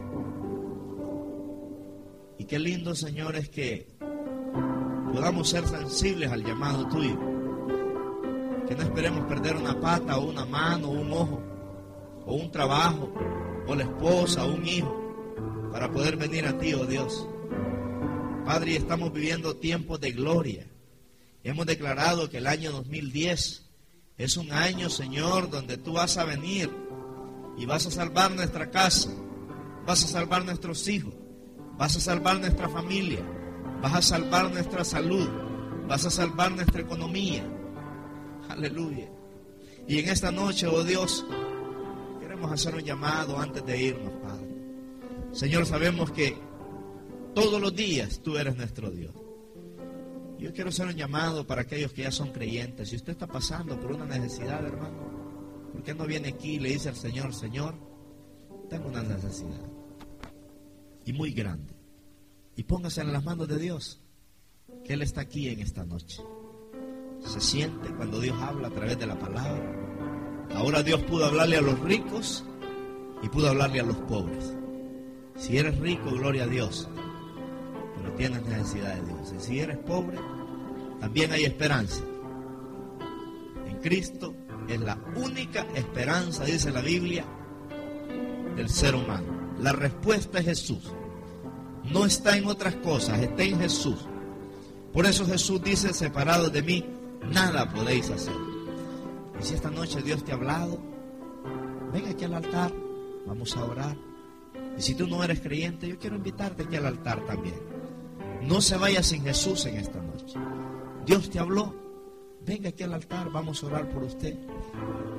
Y qué lindo, Señor, es que podamos ser sensibles al llamado tuyo. Que no esperemos perder una pata o una mano o un ojo o un trabajo o la esposa o un hijo para poder venir a ti, oh Dios. Padre, estamos viviendo tiempos de gloria. Hemos declarado que el año dos mil diez es un año, Señor, donde tú vas a venir y vas a salvar nuestra casa, vas a salvar nuestros hijos, vas a salvar nuestra familia, vas a salvar nuestra salud, vas a salvar nuestra economía. Aleluya. Y en esta noche, oh Dios, queremos hacer un llamado antes de irnos, Padre. Señor, sabemos que todos los días tú eres nuestro Dios. Yo quiero hacer un llamado para aquellos que ya son creyentes. Si usted está pasando por una necesidad, hermano, ¿por qué no viene aquí y le dice al Señor, Señor, tengo una necesidad y muy grande? Y póngase en las manos de Dios, que Él está aquí en esta noche. Se siente cuando Dios habla a través de la palabra. Ahora Dios pudo hablarle a los ricos y pudo hablarle a los pobres. Si eres rico, gloria a Dios, pero tienes necesidad de Dios. Y si eres pobre, también hay esperanza. En Cristo es la única esperanza, dice la Biblia, del ser humano. La respuesta es Jesús. No está en otras cosas, está en Jesús. Por eso Jesús dice, separados de mí, nada podéis hacer. Y si esta noche Dios te ha hablado, ven aquí al altar, vamos a orar. Y si tú no eres creyente, yo quiero invitarte aquí al altar también. No se vaya sin Jesús en esta noche. Dios te habló, venga aquí al altar, vamos a orar por usted. Venga.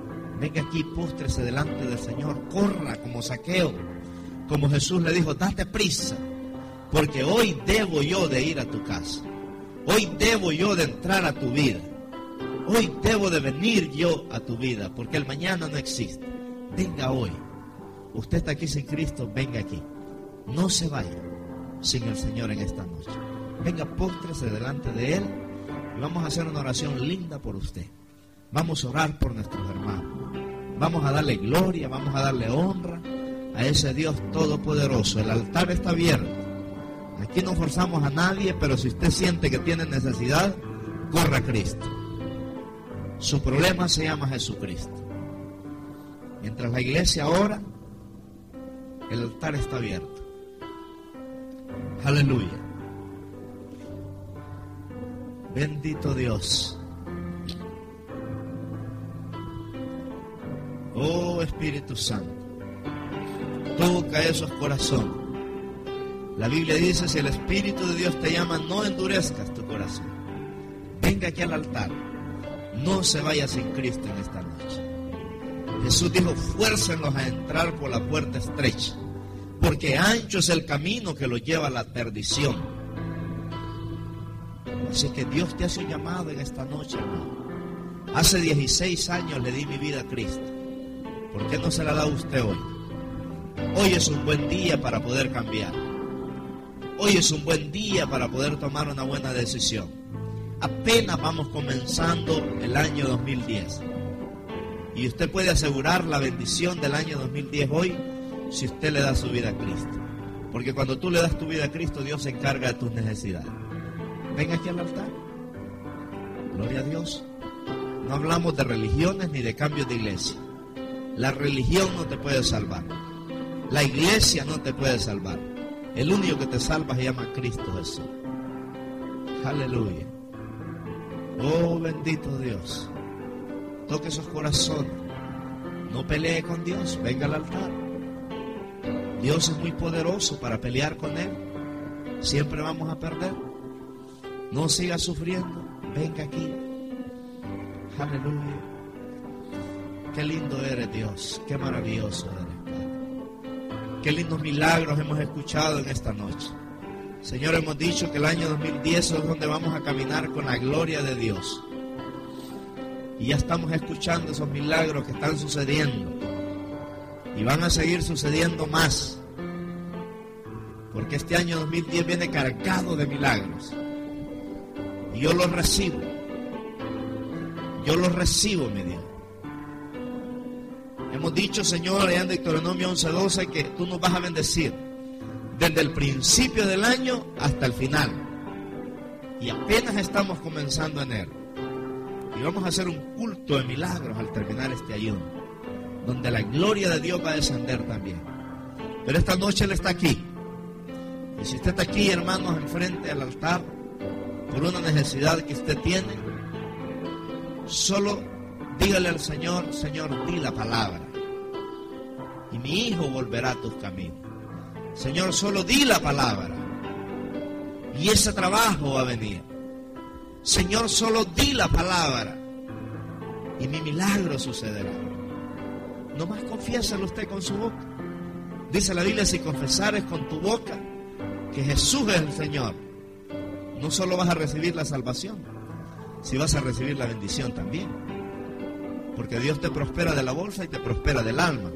venga aquí, póstrese delante del Señor, corra como Zaqueo, como Jesús le dijo, date prisa, porque hoy debo yo de ir a tu casa, hoy debo yo de entrar a tu vida, hoy debo de venir yo a tu vida, porque el mañana no existe. Venga hoy. Usted está aquí sin Cristo, venga aquí. No se vaya sin el Señor en esta noche. Venga, póstrese delante de Él y vamos a hacer una oración linda por usted. Vamos a orar por nuestros hermanos. Vamos a darle gloria, vamos a darle honra a ese Dios todopoderoso. El altar está abierto. Aquí no forzamos a nadie, pero si usted siente que tiene necesidad, corra a Cristo. Su problema se llama Jesucristo. Mientras la iglesia ora, el altar está abierto. Aleluya. Bendito Dios. Oh Espíritu Santo, toca esos corazones. La Biblia dice, si el Espíritu de Dios te llama, no endurezcas tu corazón. Venga aquí al altar. No se vaya sin Cristo en esta noche. Jesús dijo, fuércenlos a entrar por la puerta estrecha, porque ancho es el camino que los lleva a la perdición. Así que Dios te hace un llamado en esta noche, hermano. Hace dieciséis años le di mi vida a Cristo. ¿Por qué no se la da usted hoy? Hoy es un buen día para poder cambiar. Hoy es un buen día para poder tomar una buena decisión. Apenas vamos comenzando el año dos mil diez. Y usted puede asegurar la bendición del año dos mil diez hoy si usted le da su vida a Cristo. Porque cuando tú le das tu vida a Cristo, Dios se encarga de tus necesidades. Venga aquí al altar. Gloria a Dios. No hablamos de religiones ni de cambios de iglesia. La religión no te puede salvar. La iglesia no te puede salvar. El único que te salva se llama Cristo Jesús. Aleluya. Oh bendito Dios. Toque esos corazones. No pelee con Dios. Venga al altar. Dios es muy poderoso para pelear con Él. Siempre vamos a perder. No siga sufriendo. Venga aquí. Aleluya. Qué lindo eres, Dios. Qué maravilloso eres, Padre. Qué lindos milagros hemos escuchado en esta noche. Señor, hemos dicho que el año dos mil diez es donde vamos a caminar con la gloria de Dios. Y ya estamos escuchando esos milagros que están sucediendo. Y van a seguir sucediendo más. Porque este año dos mil diez viene cargado de milagros. Y yo los recibo. Yo los recibo, mi Dios. Hemos dicho, Señor, allá en Deuteronomio once doce, que tú nos vas a bendecir desde el principio del año hasta el final. Y apenas estamos comenzando enero. Y vamos a hacer un culto de milagros al terminar este ayuno, donde la gloria de Dios va a descender también. Pero esta noche Él está aquí. Y si usted está aquí, hermanos, enfrente al altar, por una necesidad que usted tiene, solo dígale al Señor, Señor, di la palabra. Y mi hijo volverá a tus caminos. Señor, solo di la palabra. Y ese trabajo va a venir. Señor, solo di la palabra. Y mi milagro sucederá. Nomás confiéselo usted con su boca. Dice la Biblia, si confesares con tu boca que Jesús es el Señor, no solo vas a recibir la salvación, si vas a recibir la bendición también. Porque Dios te prospera de la bolsa y te prospera del alma.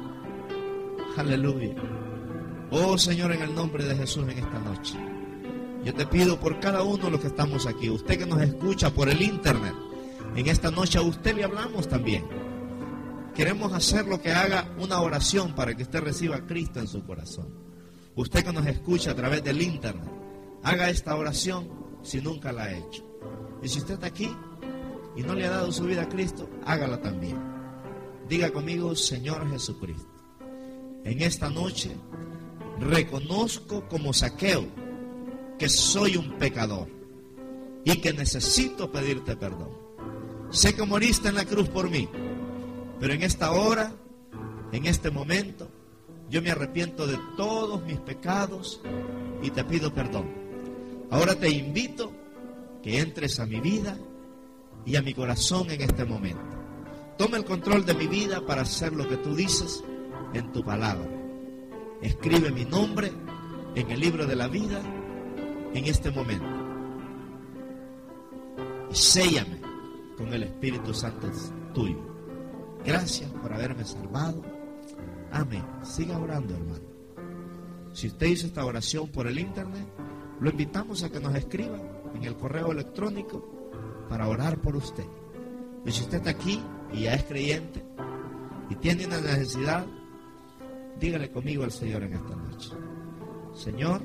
Aleluya. Oh Señor, en el nombre de Jesús en esta noche, yo te pido por cada uno de los que estamos aquí, usted que nos escucha por el internet, en esta noche a usted le hablamos también. Queremos hacer lo que haga una oración para que usted reciba a Cristo en su corazón. Usted que nos escucha a través del internet, haga esta oración si nunca la ha hecho. Y si usted está aquí y no le ha dado su vida a Cristo, hágala también. Diga conmigo, Señor Jesucristo, en esta noche reconozco como Zaqueo que soy un pecador y que necesito pedirte perdón. Sé que moriste en la cruz por mí, pero en esta hora, en este momento, yo me arrepiento de todos mis pecados y te pido perdón. Ahora te invito que entres a mi vida y a mi corazón en este momento. Toma el control de mi vida para hacer lo que tú dices en tu palabra. Escribe mi nombre en el libro de la vida en este momento. Y séllame con el Espíritu Santo tuyo. Gracias por haberme salvado. Amén. Siga orando, hermano. Si usted hizo esta oración por el internet, lo invitamos a que nos escriba en el correo electrónico para orar por usted. Y si usted está aquí y ya es creyente y tiene una necesidad, dígale conmigo al Señor en esta noche: Señor,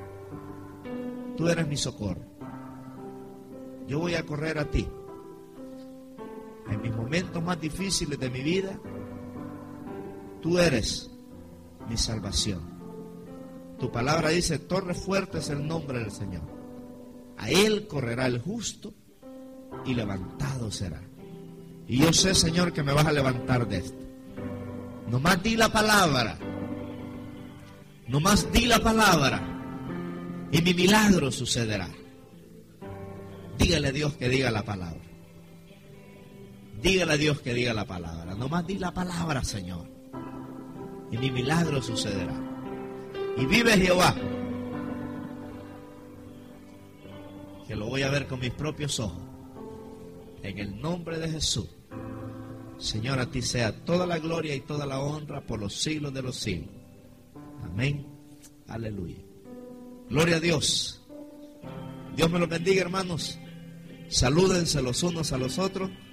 tú eres mi socorro. Yo voy a correr a ti. En mis momentos más difíciles de mi vida, tú eres mi salvación. Tu palabra dice: torre fuerte es el nombre del Señor. A Él correrá el justo y levantado será. Y yo sé, Señor, que me vas a levantar de esto. Nomás di la palabra. Nomás di la palabra. Y mi milagro sucederá. Dígale a Dios que diga la palabra. Dígale a Dios que diga la palabra. Nomás di la palabra, Señor. Y mi milagro sucederá. Y vive Jehová, que lo voy a ver con mis propios ojos. En el nombre de Jesús. Señor, a ti sea toda la gloria y toda la honra por los siglos de los siglos. Amén. Aleluya. Gloria a Dios. Dios me los bendiga, hermanos. Salúdense los unos a los otros.